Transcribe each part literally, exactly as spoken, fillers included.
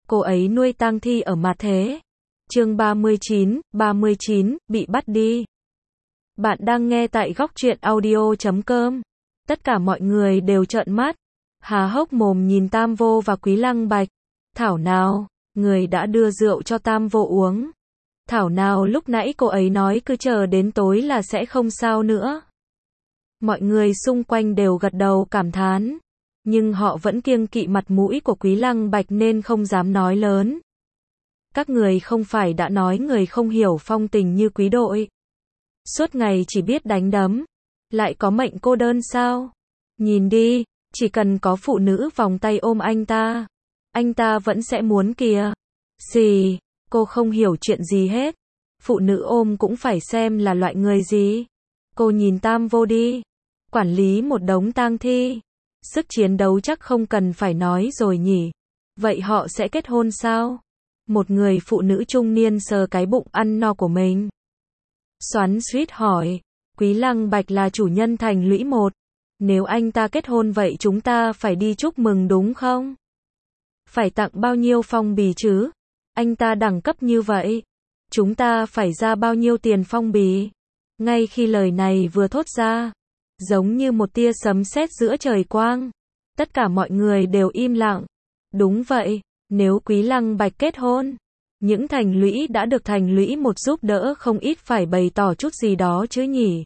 cô ấy nuôi tang thi ở mặt thế. Chương ba mươi chín, ba mươi chín, bị bắt đi. Bạn đang nghe tại góc truyện audio chấm com. Tất cả mọi người đều trợn mắt, há hốc mồm nhìn Tam Vô và Quý Lăng Bạch. Thảo nào, người đã đưa rượu cho Tam Vô uống. Thảo nào lúc nãy cô ấy nói cứ chờ đến tối là sẽ không sao nữa. Mọi người xung quanh đều gật đầu cảm thán, nhưng họ vẫn kiêng kỵ mặt mũi của Quý Lăng Bạch nên không dám nói lớn. Các người không phải đã nói người không hiểu phong tình như Quý đội. Suốt ngày chỉ biết đánh đấm, lại có mệnh cô đơn sao? Nhìn đi, chỉ cần có phụ nữ vòng tay ôm anh ta, anh ta vẫn sẽ muốn kìa. Xì, cô không hiểu chuyện gì hết. Phụ nữ ôm cũng phải xem là loại người gì. Cô nhìn Tam Vô đi, quản lý một đống tang thi, sức chiến đấu chắc không cần phải nói rồi nhỉ. Vậy họ sẽ kết hôn sao? Một người phụ nữ trung niên sờ cái bụng ăn no của mình. Xoắn xuýt hỏi, Quý Lăng Bạch là chủ nhân thành lũy một. Nếu anh ta kết hôn vậy chúng ta phải đi chúc mừng đúng không? Phải tặng bao nhiêu phong bì chứ? Anh ta đẳng cấp như vậy, chúng ta phải ra bao nhiêu tiền phong bì? Ngay khi lời này vừa thốt ra, giống như một tia sấm sét giữa trời quang, tất cả mọi người đều im lặng. Đúng vậy, nếu Quý Lăng Bạch kết hôn, những thành lũy đã được thành lũy một giúp đỡ không ít phải bày tỏ chút gì đó chứ nhỉ.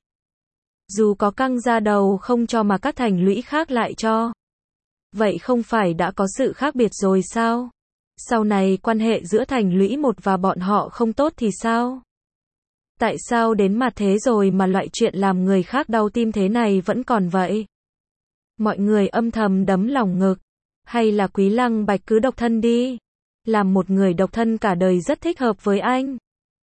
Dù có căng ra đầu không cho mà các thành lũy khác lại cho. Vậy không phải đã có sự khác biệt rồi sao? Sau này quan hệ giữa thành lũy một và bọn họ không tốt thì sao? Tại sao đến mặt thế rồi mà loại chuyện làm người khác đau tim thế này vẫn còn vậy? Mọi người âm thầm đấm lòng ngực. Hay là Quý Lăng Bạch cứ độc thân đi? Làm một người độc thân cả đời rất thích hợp với anh.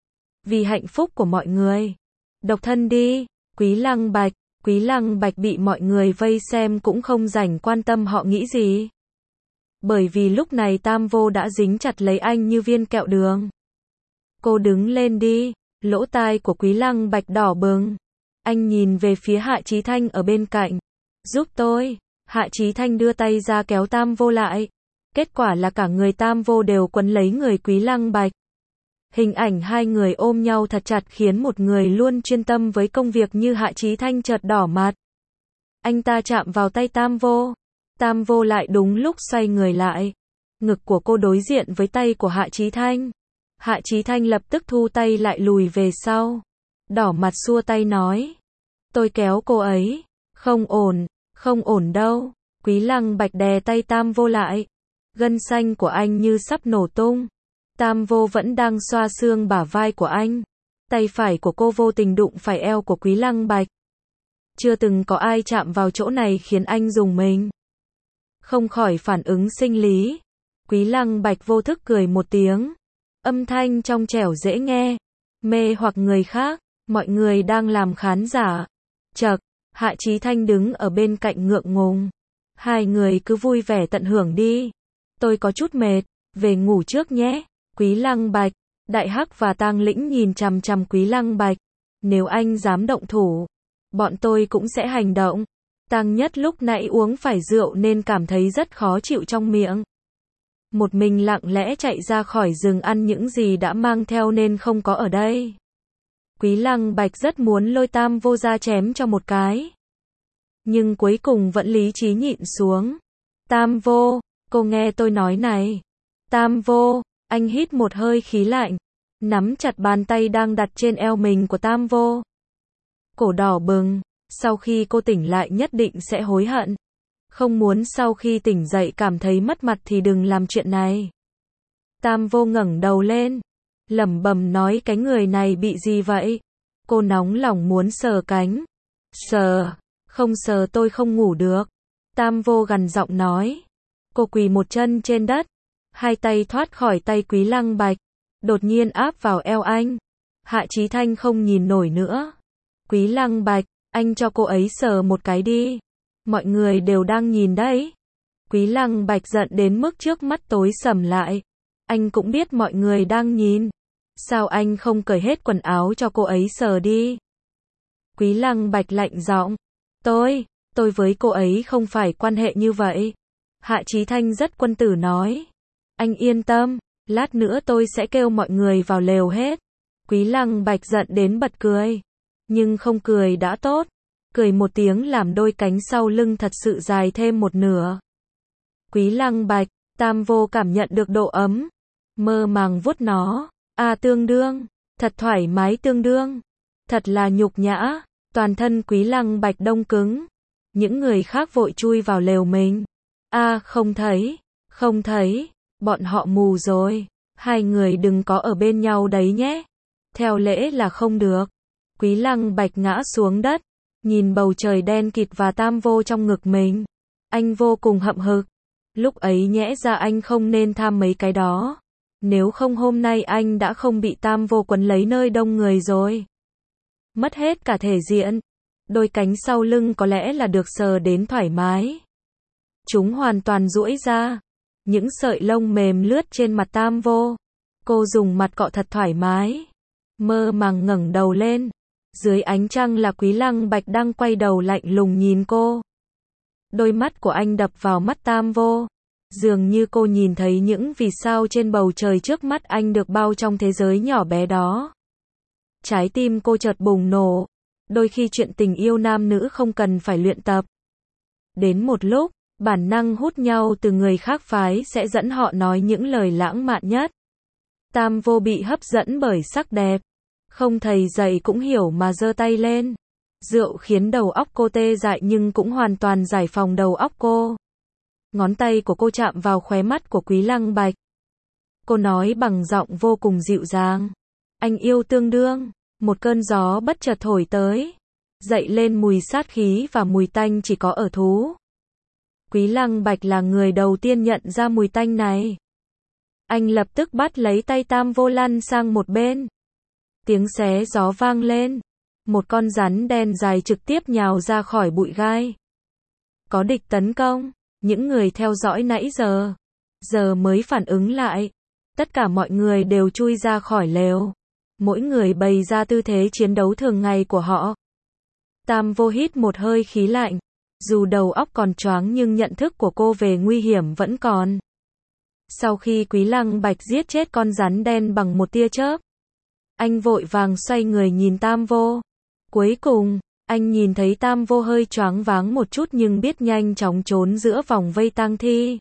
Vì hạnh phúc của mọi người. Độc thân đi, Quý Lăng Bạch. Quý Lăng Bạch bị mọi người vây xem cũng không rảnh quan tâm họ nghĩ gì. Bởi vì lúc này Tam Vô đã dính chặt lấy anh như viên kẹo đường. Cô đứng lên đi, lỗ tai của Quý Lăng Bạch đỏ bừng. Anh nhìn về phía Hạ Chí Thanh ở bên cạnh. Giúp tôi. Hạ Chí Thanh đưa tay ra kéo Tam Vô lại. Kết quả là cả người Tam Vô đều quấn lấy người Quý Lăng Bạch. Hình ảnh hai người ôm nhau thật chặt khiến một người luôn chuyên tâm với công việc như Hạ Chí Thanh chợt đỏ mặt. Anh ta chạm vào tay Tam Vô. Tam Vô lại đúng lúc xoay người lại. Ngực của cô đối diện với tay của Hạ Chí Thanh. Hạ Chí Thanh lập tức thu tay lại lùi về sau. Đỏ mặt xua tay nói. Tôi kéo cô ấy. Không ổn, không ổn đâu. Quý Lăng Bạch đè tay Tam Vô lại. Gân xanh của anh như sắp nổ tung. Tam Vô vẫn đang xoa xương bả vai của anh. Tay phải của cô vô tình đụng phải eo của Quý Lăng Bạch. Chưa từng có ai chạm vào chỗ này khiến anh rùng mình. Không khỏi phản ứng sinh lý. Quý Lăng Bạch vô thức cười một tiếng. Âm thanh trong trẻo dễ nghe. Mê hoặc người khác. Mọi người đang làm khán giả. Chậc, Hạ Chí Thanh đứng ở bên cạnh ngượng ngùng. Hai người cứ vui vẻ tận hưởng đi. Tôi có chút mệt, về ngủ trước nhé. Quý Lăng Bạch, Đại Hắc và Tang Lĩnh nhìn chằm chằm Quý Lăng Bạch. Nếu anh dám động thủ, bọn tôi cũng sẽ hành động. Tang Nhất lúc nãy uống phải rượu nên cảm thấy rất khó chịu trong miệng. Một mình lặng lẽ chạy ra khỏi rừng ăn những gì đã mang theo nên không có ở đây. Quý Lăng Bạch rất muốn lôi Tam Vô ra chém cho một cái. Nhưng cuối cùng vẫn lý trí nhịn xuống. Tam Vô, cô nghe tôi nói này. Tam Vô, anh hít một hơi khí lạnh. Nắm chặt bàn tay đang đặt trên eo mình của Tam Vô. Cổ đỏ bừng. Sau khi cô tỉnh lại nhất định sẽ hối hận. Không muốn sau khi tỉnh dậy cảm thấy mất mặt thì đừng làm chuyện này. Tam Vô ngẩng đầu lên. Lẩm bẩm nói cái người này bị gì vậy? Cô nóng lòng muốn sờ cánh. Sờ, không sờ tôi không ngủ được. Tam Vô gằn giọng nói. Cô quỳ một chân trên đất. Hai tay thoát khỏi tay Quý Lăng Bạch. Đột nhiên áp vào eo anh. Hạ Chí Thanh không nhìn nổi nữa. Quý Lăng Bạch, anh cho cô ấy sờ một cái đi. Mọi người đều đang nhìn đấy. Quý Lăng Bạch giận đến mức trước mắt tối sầm lại. Anh cũng biết mọi người đang nhìn. Sao anh không cởi hết quần áo cho cô ấy sờ đi? Quý Lăng Bạch lạnh giọng. Tôi, tôi với cô ấy không phải quan hệ như vậy. Hạ Chí Thanh rất quân tử nói. Anh yên tâm, lát nữa tôi sẽ kêu mọi người vào lều hết. Quý Lăng Bạch giận đến bật cười. Nhưng không cười đã tốt. Cười một tiếng làm đôi cánh sau lưng thật sự dài thêm một nửa. Quý Lăng Bạch, Tam Vô cảm nhận được độ ấm. Mơ màng vuốt nó. À tương đương, thật thoải mái tương đương. Thật là nhục nhã. Toàn thân Quý Lăng Bạch đông cứng. Những người khác vội chui vào lều mình. À không thấy, không thấy, bọn họ mù rồi. Hai người đừng có ở bên nhau đấy nhé. Theo lễ là không được. Quý Lăng Bạch ngã xuống đất. Nhìn bầu trời đen kịt và Tam Vô trong ngực mình. Anh vô cùng hậm hực. Lúc ấy nhẽ ra anh không nên tham mấy cái đó. Nếu không hôm nay anh đã không bị Tam Vô quấn lấy nơi đông người rồi. Mất hết cả thể diện. Đôi cánh sau lưng có lẽ là được sờ đến thoải mái. Chúng hoàn toàn duỗi ra. Những sợi lông mềm lướt trên mặt Tam Vô. Cô dùng mặt cọ thật thoải mái. Mơ màng ngẩng đầu lên. Dưới ánh trăng là Quý Lăng Bạch đang quay đầu lạnh lùng nhìn cô. Đôi mắt của anh đập vào mắt Tam Vô. Dường như cô nhìn thấy những vì sao trên bầu trời trước mắt anh được bao trong thế giới nhỏ bé đó. Trái tim cô chợt bùng nổ. Đôi khi chuyện tình yêu nam nữ không cần phải luyện tập. Đến một lúc, bản năng hút nhau từ người khác phái sẽ dẫn họ nói những lời lãng mạn nhất. Tam Vô bị hấp dẫn bởi sắc đẹp. Không thầy dạy cũng hiểu mà giơ tay lên. Rượu khiến đầu óc cô tê dại nhưng cũng hoàn toàn giải phóng đầu óc cô. Ngón tay của cô chạm vào khóe mắt của Quý Lăng Bạch. Cô nói bằng giọng vô cùng dịu dàng. Anh yêu tương đương. Một cơn gió bất chợt thổi tới. Dậy lên mùi sát khí và mùi tanh chỉ có ở thú. Quý Lăng Bạch là người đầu tiên nhận ra mùi tanh này. Anh lập tức bắt lấy tay Tam Vô lăn sang một bên. Tiếng xé gió vang lên. Một con rắn đen dài trực tiếp nhào ra khỏi bụi gai. Có địch tấn công. Những người theo dõi nãy giờ. Giờ mới phản ứng lại. Tất cả mọi người đều chui ra khỏi lều. Mỗi người bày ra tư thế chiến đấu thường ngày của họ. Tam Vô hít một hơi khí lạnh. Dù đầu óc còn choáng nhưng nhận thức của cô về nguy hiểm vẫn còn. Sau khi Quý Lăng Bạch giết chết con rắn đen bằng một tia chớp, anh vội vàng xoay người nhìn Tam Vô. Cuối cùng, anh nhìn thấy Tam Vô hơi choáng váng một chút nhưng biết nhanh chóng trốn giữa vòng vây tang thi.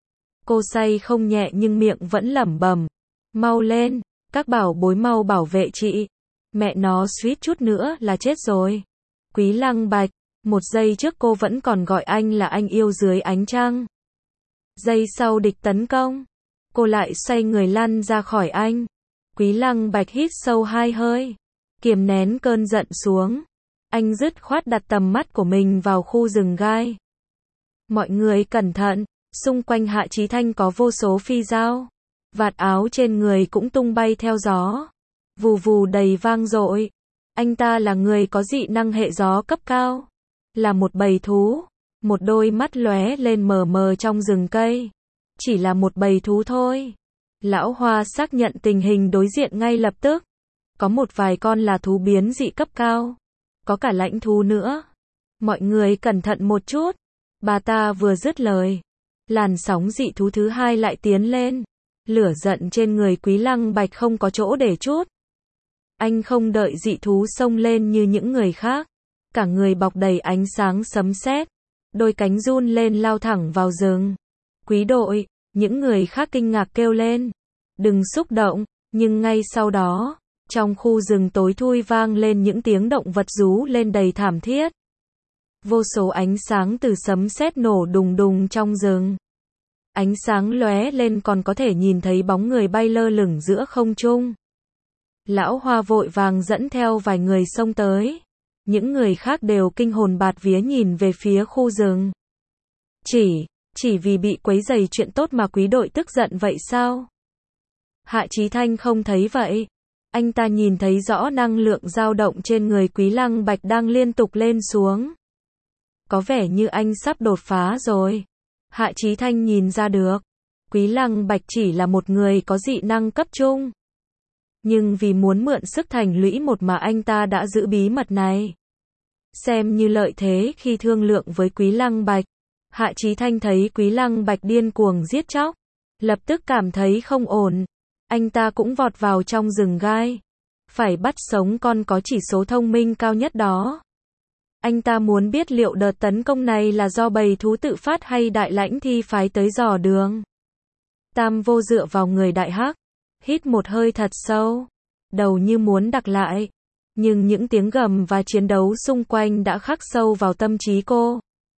Cô say không nhẹ nhưng miệng vẫn lẩm bẩm. Mau lên, các bảo bối mau bảo vệ chị. Mẹ nó suýt chút nữa là chết rồi. Quý Lăng Bạch, một giây trước cô vẫn còn gọi anh là anh yêu dưới ánh trăng. Giây sau địch tấn công, cô lại xoay người lăn ra khỏi anh. Quý Lăng Bạch hít sâu hai hơi, kiềm nén cơn giận xuống. Anh dứt khoát đặt tầm mắt của mình vào khu rừng gai. Mọi người cẩn thận, xung quanh Hạ Chí Thanh có vô số phi dao. Vạt áo trên người cũng tung bay theo gió. Vù vù đầy vang dội. Anh ta là người có dị năng hệ gió cấp cao. Là một bầy thú. Một đôi mắt lóe lên mờ mờ trong rừng cây. Chỉ là một bầy thú thôi. Lão Hoa xác nhận tình hình đối diện ngay lập tức. Có một vài con là thú biến dị cấp cao. Có cả lãnh thú nữa. Mọi người cẩn thận một chút. Bà ta vừa dứt lời. Làn sóng dị thú thứ hai lại tiến lên. Lửa giận trên người Quý Lăng Bạch không có chỗ để chút. Anh không đợi dị thú xông lên như những người khác. Cả người bọc đầy ánh sáng sấm sét. Đôi cánh run lên lao thẳng vào rừng. Quý đội, những người khác kinh ngạc kêu lên. Đừng xúc động, nhưng ngay sau đó, trong khu rừng tối thui vang lên những tiếng động vật rú lên đầy thảm thiết. Vô số ánh sáng từ sấm sét nổ đùng đùng trong rừng. Ánh sáng lóe lên còn có thể nhìn thấy bóng người bay lơ lửng giữa không trung. Lão Hoa vội vàng dẫn theo vài người xông tới. Những người khác đều kinh hồn bạt vía nhìn về phía khu rừng. Chỉ, chỉ vì bị quấy rầy chuyện tốt mà quý đội tức giận vậy sao? Hạ Chí Thanh không thấy vậy. Anh ta nhìn thấy rõ năng lượng dao động trên người Quý Lăng Bạch đang liên tục lên xuống. Có vẻ như anh sắp đột phá rồi. Hạ Chí Thanh nhìn ra được. Quý Lăng Bạch chỉ là một người có dị năng cấp trung. Nhưng vì muốn mượn sức thành lũy một mà anh ta đã giữ bí mật này. Xem như lợi thế khi thương lượng với Quý Lăng Bạch. Hạ Chí Thanh thấy Quý Lăng Bạch điên cuồng giết chóc. Lập tức cảm thấy không ổn. Anh ta cũng vọt vào trong rừng gai. Phải bắt sống con có chỉ số thông minh cao nhất đó. Anh ta muốn biết liệu đợt tấn công này là do bầy thú tự phát hay Đại Lãnh Thi phái tới dò đường. Tam Vô dựa vào người Đại Hắc, hít một hơi thật sâu, đầu như muốn đặc lại. Nhưng những tiếng gầm và chiến đấu xung quanh đã khắc sâu vào tâm trí cô.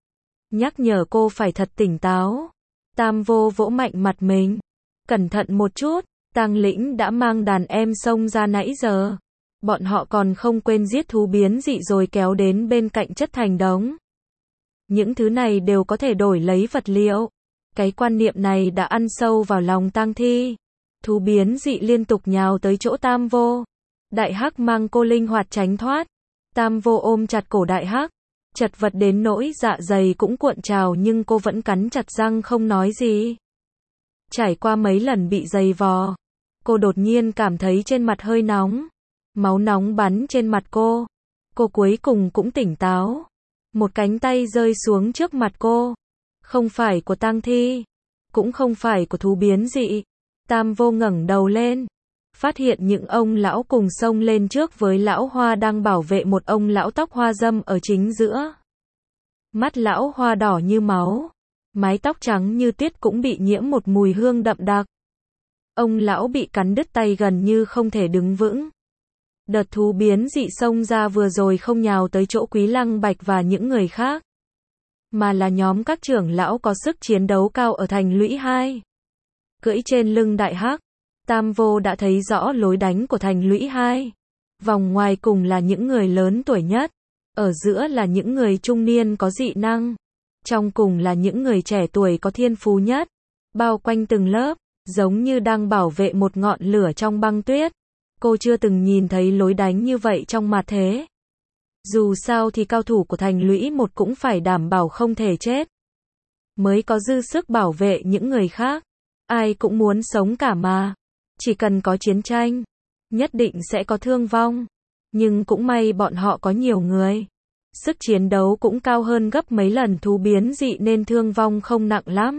Nhắc nhở cô phải thật tỉnh táo. Tam Vô vỗ mạnh mặt mình. Cẩn thận một chút, Tang Lĩnh đã mang đàn em xông ra nãy giờ. Bọn họ còn không quên giết thú biến dị rồi kéo đến bên cạnh chất thành đống. Những thứ này đều có thể đổi lấy vật liệu. Cái quan niệm này đã ăn sâu vào lòng Tang Thi. Thú biến dị liên tục nhào tới chỗ Tam Vô. Đại Hắc mang cô linh hoạt tránh thoát. Tam Vô ôm chặt cổ Đại Hắc. Chật vật đến nỗi dạ dày cũng cuộn trào nhưng cô vẫn cắn chặt răng không nói gì. Trải qua mấy lần bị giày vò, cô đột nhiên cảm thấy trên mặt hơi nóng. Máu nóng bắn trên mặt cô. Cô cuối cùng cũng tỉnh táo. Một cánh tay rơi xuống trước mặt cô. Không phải của Tang Thi. Cũng không phải của thú biến dị. Tam Vô ngẩng đầu lên. Phát hiện những ông lão cùng xông lên trước với lão Hoa đang bảo vệ một ông lão tóc hoa râm ở chính giữa. Mắt lão Hoa đỏ như máu. Mái tóc trắng như tuyết cũng bị nhiễm một mùi hương đậm đặc. Ông lão bị cắn đứt tay gần như không thể đứng vững. Đợt thú biến dị xông ra vừa rồi không nhào tới chỗ Quý Lăng Bạch và những người khác, mà là nhóm các trưởng lão có sức chiến đấu cao ở thành lũy hai. Cưỡi trên lưng Đại Hắc, Tam Vô đã thấy rõ lối đánh của thành lũy hai. Vòng ngoài cùng là những người lớn tuổi nhất, ở giữa là những người trung niên có dị năng, trong cùng là những người trẻ tuổi có thiên phú nhất, bao quanh từng lớp, giống như đang bảo vệ một ngọn lửa trong băng tuyết. Cô chưa từng nhìn thấy lối đánh như vậy trong mặt thế. Dù sao thì cao thủ của thành lũy một cũng phải đảm bảo không thể chết, mới có dư sức bảo vệ những người khác. Ai cũng muốn sống cả mà. Chỉ cần có chiến tranh, nhất định sẽ có thương vong. Nhưng cũng may bọn họ có nhiều người. Sức chiến đấu cũng cao hơn gấp mấy lần thú biến dị nên thương vong không nặng lắm.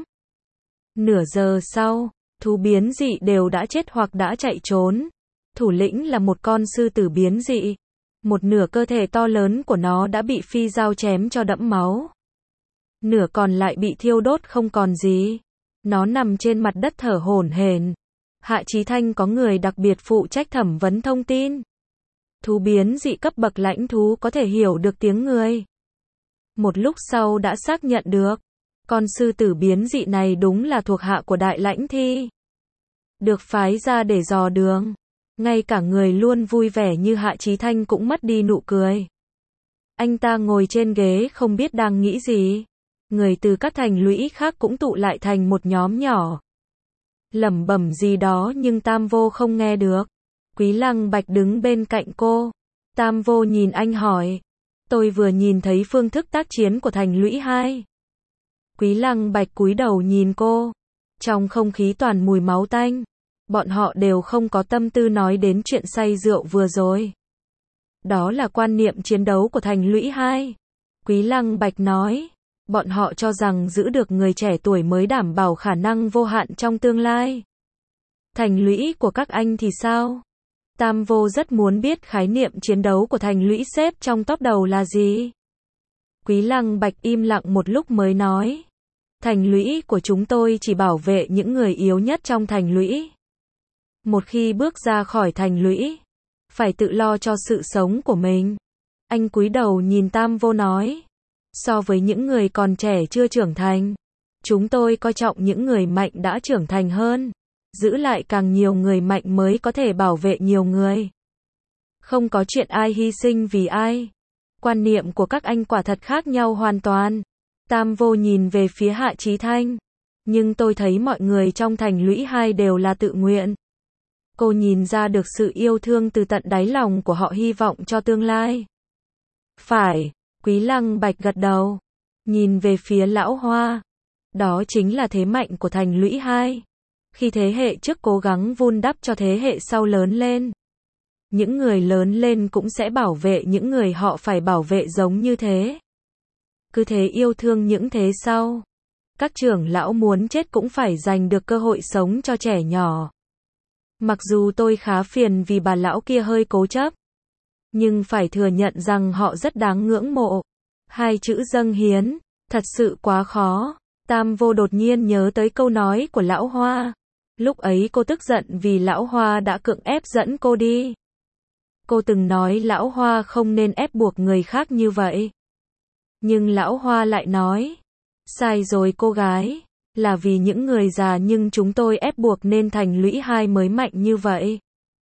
Nửa giờ sau, thú biến dị đều đã chết hoặc đã chạy trốn. Thủ lĩnh là một con sư tử biến dị. Một nửa cơ thể to lớn của nó đã bị phi dao chém cho đẫm máu. Nửa còn lại bị thiêu đốt không còn gì. Nó nằm trên mặt đất thở hổn hển. Hạ Chí Thanh có người đặc biệt phụ trách thẩm vấn thông tin. Thú biến dị cấp bậc lãnh thú có thể hiểu được tiếng người. Một lúc sau đã xác nhận được, con sư tử biến dị này đúng là thuộc hạ của Đại Lãnh Thi. Được phái ra để dò đường. Ngay cả người luôn vui vẻ như Hạ Chí Thanh cũng mất đi nụ cười. Anh ta ngồi trên ghế không biết đang nghĩ gì. Người từ các thành lũy khác cũng tụ lại thành một nhóm nhỏ. Lẩm bẩm gì đó nhưng Tam Vô không nghe được. Quý Lăng Bạch đứng bên cạnh cô. Tam Vô nhìn anh hỏi. Tôi vừa nhìn thấy phương thức tác chiến của thành lũy hai. Quý Lăng Bạch cúi đầu nhìn cô. Trong không khí toàn mùi máu tanh. Bọn họ đều không có tâm tư nói đến chuyện say rượu vừa rồi. Đó là quan niệm chiến đấu của thành lũy hai. Quý Lăng Bạch nói. Bọn họ cho rằng giữ được người trẻ tuổi mới đảm bảo khả năng vô hạn trong tương lai. Thành lũy của các anh thì sao? Tam Vô rất muốn biết khái niệm chiến đấu của thành lũy xếp trong top đầu là gì. Quý Lăng Bạch im lặng một lúc mới nói. Thành lũy của chúng tôi chỉ bảo vệ những người yếu nhất trong thành lũy. Một khi bước ra khỏi thành lũy, phải tự lo cho sự sống của mình. Anh cúi đầu nhìn Tam Vô nói. So với những người còn trẻ chưa trưởng thành, chúng tôi coi trọng những người mạnh đã trưởng thành hơn. Giữ lại càng nhiều người mạnh mới có thể bảo vệ nhiều người. Không có chuyện ai hy sinh vì ai. Quan niệm của các anh quả thật khác nhau hoàn toàn. Tam Vô nhìn về phía Hạ Chí Thanh. Nhưng tôi thấy mọi người trong thành lũy hai đều là tự nguyện. Cô nhìn ra được sự yêu thương từ tận đáy lòng của họ, hy vọng cho tương lai. Phải, Quý Lăng Bạch gật đầu. Nhìn về phía Lão Hoa. Đó chính là thế mạnh của thành lũy hai. Khi thế hệ trước cố gắng vun đắp cho thế hệ sau lớn lên, những người lớn lên cũng sẽ bảo vệ những người họ phải bảo vệ giống như thế. Cứ thế yêu thương những thế sau. Các trưởng lão muốn chết cũng phải giành được cơ hội sống cho trẻ nhỏ. Mặc dù tôi khá phiền vì bà lão kia hơi cố chấp, nhưng phải thừa nhận rằng họ rất đáng ngưỡng mộ. Hai chữ dâng hiến, thật sự quá khó. Tam Vô đột nhiên nhớ tới câu nói của lão Hoa. Lúc ấy cô tức giận vì lão Hoa đã cưỡng ép dẫn cô đi. Cô từng nói lão Hoa không nên ép buộc người khác như vậy. Nhưng lão Hoa lại nói, sai rồi cô gái, là vì những người già nhưng chúng tôi ép buộc nên Thành Lũy hai mới mạnh như vậy.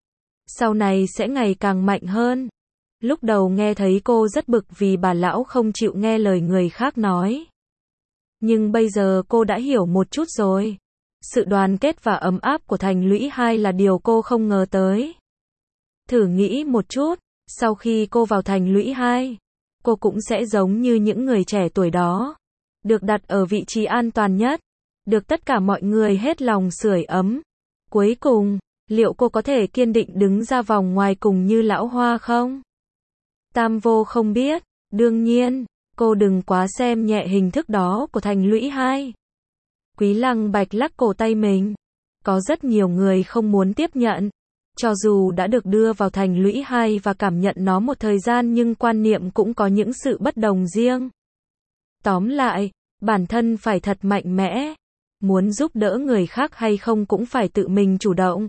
Sau này sẽ ngày càng mạnh hơn. Lúc đầu nghe thấy cô rất bực vì bà lão không chịu nghe lời người khác nói. Nhưng bây giờ cô đã hiểu một chút rồi. Sự đoàn kết và ấm áp của Thành Lũy hai là điều cô không ngờ tới. Thử nghĩ một chút, sau khi cô vào Thành Lũy hai, cô cũng sẽ giống như những người trẻ tuổi đó. Được đặt ở vị trí an toàn nhất. Được tất cả mọi người hết lòng sưởi ấm. Cuối cùng, liệu cô có thể kiên định đứng ra vòng ngoài cùng như lão Hoa không? Tam Vô không biết. Đương nhiên, cô đừng quá xem nhẹ hình thức đó của Thành Lũy hai. Quý Lăng Bạch lắc cổ tay mình. Có rất nhiều người không muốn tiếp nhận. Cho dù đã được đưa vào Thành Lũy hai và cảm nhận nó một thời gian nhưng quan niệm cũng có những sự bất đồng riêng. Tóm lại, bản thân phải thật mạnh mẽ. Muốn giúp đỡ người khác hay không cũng phải tự mình chủ động.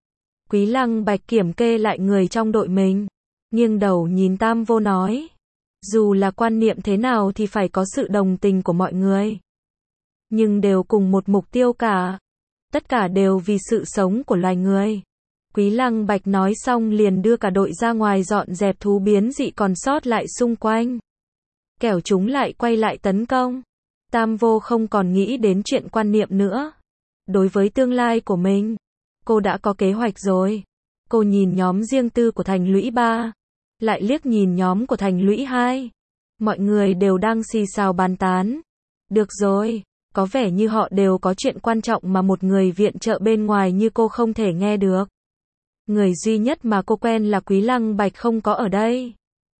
Quý Lăng Bạch kiểm kê lại người trong đội mình. Nghiêng đầu nhìn Tam Vô nói. Dù là quan niệm thế nào thì phải có sự đồng tình của mọi người. Nhưng đều cùng một mục tiêu cả. Tất cả đều vì sự sống của loài người. Quý Lăng Bạch nói xong liền đưa cả đội ra ngoài dọn dẹp thú biến dị còn sót lại xung quanh. Kẻo chúng lại quay lại tấn công. Tam Vô không còn nghĩ đến chuyện quan niệm nữa. Đối với tương lai của mình, cô đã có kế hoạch rồi. Cô nhìn nhóm riêng tư của Thành Lũy ba, lại liếc nhìn nhóm của Thành Lũy hai. Mọi người đều đang xì xào bàn tán. Được rồi, có vẻ như họ đều có chuyện quan trọng mà một người viện trợ bên ngoài như cô không thể nghe được. Người duy nhất mà cô quen là Quý Lăng Bạch không có ở đây.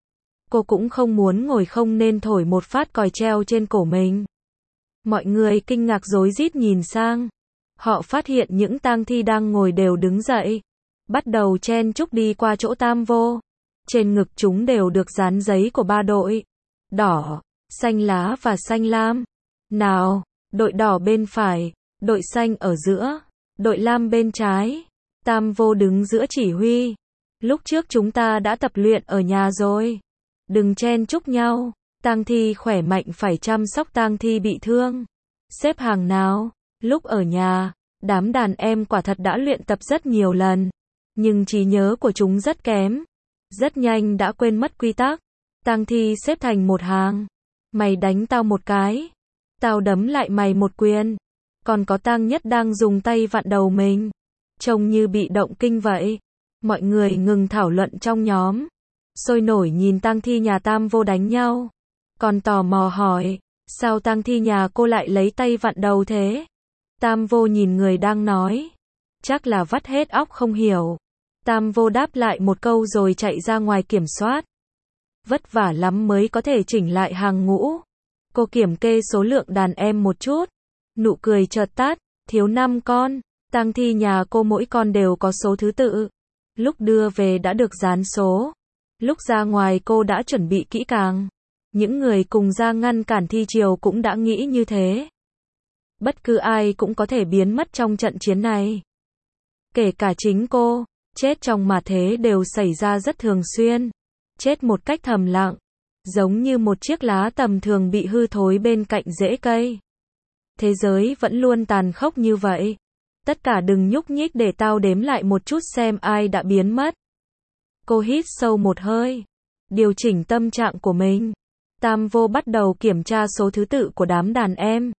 Cô cũng không muốn ngồi không nên thổi một phát còi treo trên cổ mình. Mọi người kinh ngạc rối rít nhìn sang. Họ phát hiện những tang thi đang ngồi đều đứng dậy. Bắt đầu chen chúc đi qua chỗ Tam Vô. Trên ngực chúng đều được dán giấy của ba đội. Đỏ, xanh lá và xanh lam. Nào, đội đỏ bên phải, đội xanh ở giữa, đội lam bên trái. Tam Vô đứng giữa chỉ huy. Lúc trước chúng ta đã tập luyện ở nhà rồi. Đừng chen chúc nhau. Tang thi khỏe mạnh phải chăm sóc tang thi bị thương. Xếp hàng nào. Lúc ở nhà, đám đàn em quả thật đã luyện tập rất nhiều lần. Nhưng trí nhớ của chúng rất kém. Rất nhanh đã quên mất quy tắc. Tang thi xếp thành một hàng. Mày đánh tao một cái. Tao đấm lại mày một quyền. Còn có Tang Nhất đang dùng tay vặn đầu mình. Trông như bị động kinh vậy. Mọi người ngừng thảo luận trong nhóm. Sôi nổi nhìn tang thi nhà Tam Vô đánh nhau. Còn tò mò hỏi, sao tang thi nhà cô lại lấy tay vặn đầu thế? Tam Vô nhìn người đang nói. Chắc là vắt hết óc không hiểu. Tam Vô đáp lại một câu rồi chạy ra ngoài kiểm soát. Vất vả lắm mới có thể chỉnh lại hàng ngũ. Cô kiểm kê số lượng đàn em một chút. Nụ cười chợt tắt, thiếu năm con. Tang thi nhà cô mỗi con đều có số thứ tự. Lúc đưa về đã được dán số. Lúc ra ngoài cô đã chuẩn bị kỹ càng. Những người cùng ra ngăn cản thi triều cũng đã nghĩ như thế. Bất cứ ai cũng có thể biến mất trong trận chiến này. Kể cả chính cô, chết trong mà thế đều xảy ra rất thường xuyên. Chết một cách thầm lặng, giống như một chiếc lá tầm thường bị hư thối bên cạnh rễ cây. Thế giới vẫn luôn tàn khốc như vậy. Tất cả đừng nhúc nhích để tao đếm lại một chút xem ai đã biến mất. Cô hít sâu một hơi, điều chỉnh tâm trạng của mình. Tam Vô bắt đầu kiểm tra số thứ tự của đám đàn em.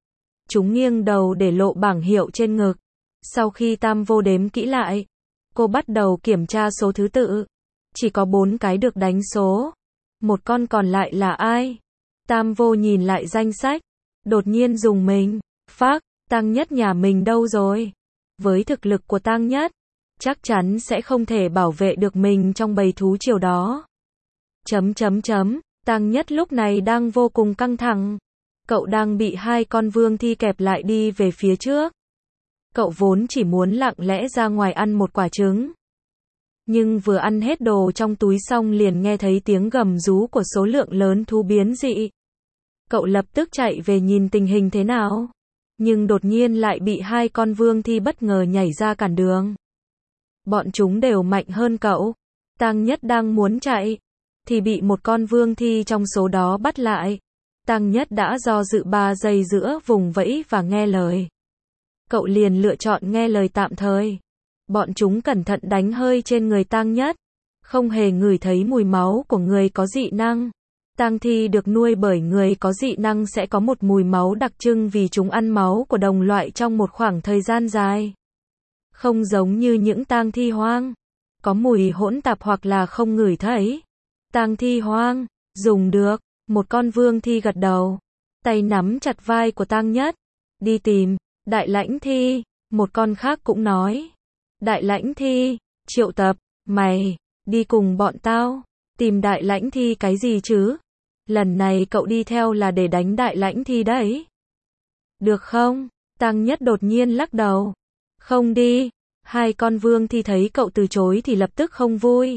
Chúng nghiêng đầu để lộ bảng hiệu trên ngực. Sau khi Tam Vô đếm kỹ lại, cô bắt đầu kiểm tra số thứ tự. Chỉ có bốn cái được đánh số. Một con còn lại là ai? Tam Vô nhìn lại danh sách, đột nhiên rùng mình. Phác, Tang Nhất nhà mình đâu rồi? Với thực lực của Tang Nhất, chắc chắn sẽ không thể bảo vệ được mình trong bầy thú triều đó. Chấm chấm chấm, Tang Nhất lúc này đang vô cùng căng thẳng. Cậu đang bị hai con vương thi kẹp lại đi về phía trước. Cậu vốn chỉ muốn lặng lẽ ra ngoài ăn một quả trứng. Nhưng vừa ăn hết đồ trong túi xong liền nghe thấy tiếng gầm rú của số lượng lớn thú biến dị. Cậu lập tức chạy về nhìn tình hình thế nào. Nhưng đột nhiên lại bị hai con vương thi bất ngờ nhảy ra cản đường. Bọn chúng đều mạnh hơn cậu. Tang Nhất đang muốn chạy, thì bị một con vương thi trong số đó bắt lại. Tang Nhất đã do dự ba giây giữa vùng vẫy và nghe lời. Cậu liền lựa chọn nghe lời tạm thời. Bọn chúng cẩn thận đánh hơi trên người Tang Nhất. Không hề ngửi thấy mùi máu của người có dị năng. Tang thi được nuôi bởi người có dị năng sẽ có một mùi máu đặc trưng vì chúng ăn máu của đồng loại trong một khoảng thời gian dài. Không giống như những tang thi hoang, có mùi hỗn tạp hoặc là không ngửi thấy. Tang thi hoang, dùng được. Một con vương thi gật đầu, tay nắm chặt vai của Tang Nhất. Đi tìm Đại Lãnh Thi. Một con khác cũng nói. Đại Lãnh Thi, triệu tập, mày, đi cùng bọn tao. Tìm Đại Lãnh Thi cái gì chứ? Lần này cậu đi theo là để đánh Đại Lãnh Thi đấy. Được không? Tang Nhất đột nhiên lắc đầu. Không đi. Hai con vương thi thấy cậu từ chối thì lập tức không vui.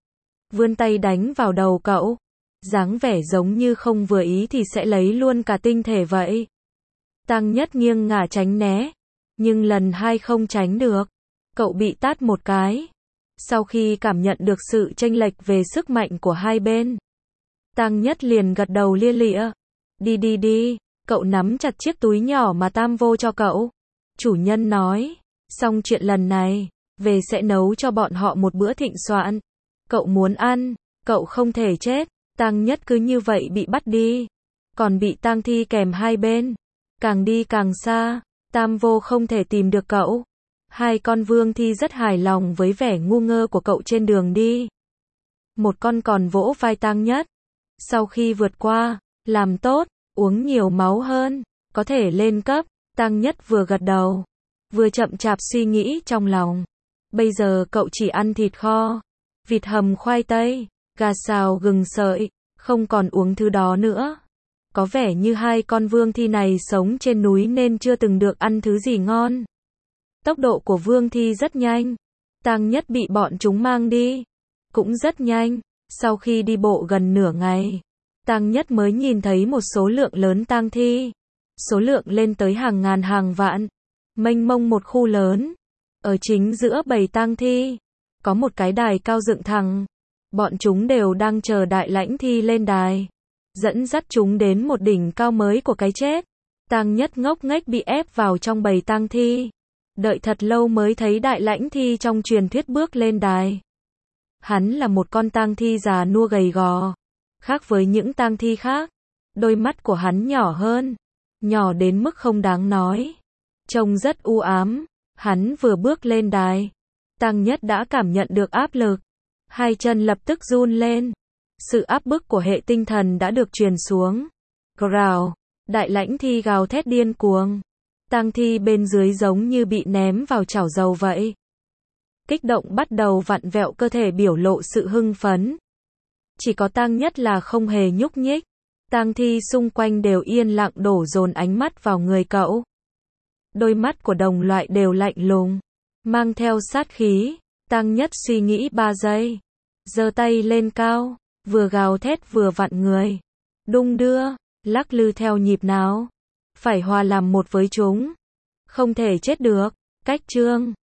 Vươn tay đánh vào đầu cậu. Dáng vẻ giống như không vừa ý thì sẽ lấy luôn cả tinh thể vậy. Tang Nhất nghiêng ngả tránh né. Nhưng lần hai không tránh được. Cậu bị tát một cái. Sau khi cảm nhận được sự chênh lệch về sức mạnh của hai bên, Tang Nhất liền gật đầu lia lịa. Đi đi đi. Cậu nắm chặt chiếc túi nhỏ mà Tam vô cho cậu. Chủ nhân nói. Xong chuyện lần này, về sẽ nấu cho bọn họ một bữa thịnh soạn. Cậu muốn ăn, cậu không thể chết. Tang Nhất cứ như vậy bị bắt đi. Còn bị tang thi kèm hai bên. Càng đi càng xa, Tam vô không thể tìm được cậu. Hai con vương thi rất hài lòng với vẻ ngu ngơ của cậu trên đường đi. Một con còn vỗ vai Tang Nhất. Sau khi vượt qua, làm tốt, uống nhiều máu hơn, có thể lên cấp. Tang Nhất vừa gật đầu, vừa chậm chạp suy nghĩ trong lòng. Bây giờ cậu chỉ ăn thịt kho, vịt hầm khoai tây, gà xào gừng sợi, không còn uống thứ đó nữa. Có vẻ như hai con vương thi này sống trên núi nên chưa từng được ăn thứ gì ngon. Tốc độ của vương thi rất nhanh. Tang Nhất bị bọn chúng mang đi. Cũng rất nhanh. Sau khi đi bộ gần nửa ngày, Tang Nhất mới nhìn thấy một số lượng lớn tang thi. Số lượng lên tới hàng ngàn hàng vạn. Mênh mông một khu lớn. Ở chính giữa bầy tang thi, có một cái đài cao dựng thẳng. Bọn chúng đều đang chờ Đại Lãnh Thi lên đài, dẫn dắt chúng đến một đỉnh cao mới của cái chết. Tang Nhất ngốc nghếch bị ép vào trong bầy tang thi. Đợi thật lâu mới thấy Đại Lãnh Thi trong truyền thuyết bước lên đài. Hắn là một con tang thi già nua gầy gò. Khác với những tang thi khác, đôi mắt của hắn nhỏ hơn. Nhỏ đến mức không đáng nói. Trông rất u ám. Hắn vừa bước lên đài, Tang Nhất đã cảm nhận được áp lực. Hai chân lập tức run lên. Sự áp bức của hệ tinh thần đã được truyền xuống. Growl. Đại Lãnh Thi gào thét điên cuồng. Tang thi bên dưới giống như bị ném vào chảo dầu vậy. Kích động bắt đầu vặn vẹo cơ thể biểu lộ sự hưng phấn. Chỉ có Tang Nhất là không hề nhúc nhích. Tang thi xung quanh đều yên lặng đổ dồn ánh mắt vào người cậu. Đôi mắt của đồng loại đều lạnh lùng, mang theo sát khí. Tang Nhất suy nghĩ ba giây, giơ tay lên cao, vừa gào thét vừa vặn người, đung đưa, lắc lư theo nhịp nào. Phải hòa làm một với chúng, không thể chết được. Cách chương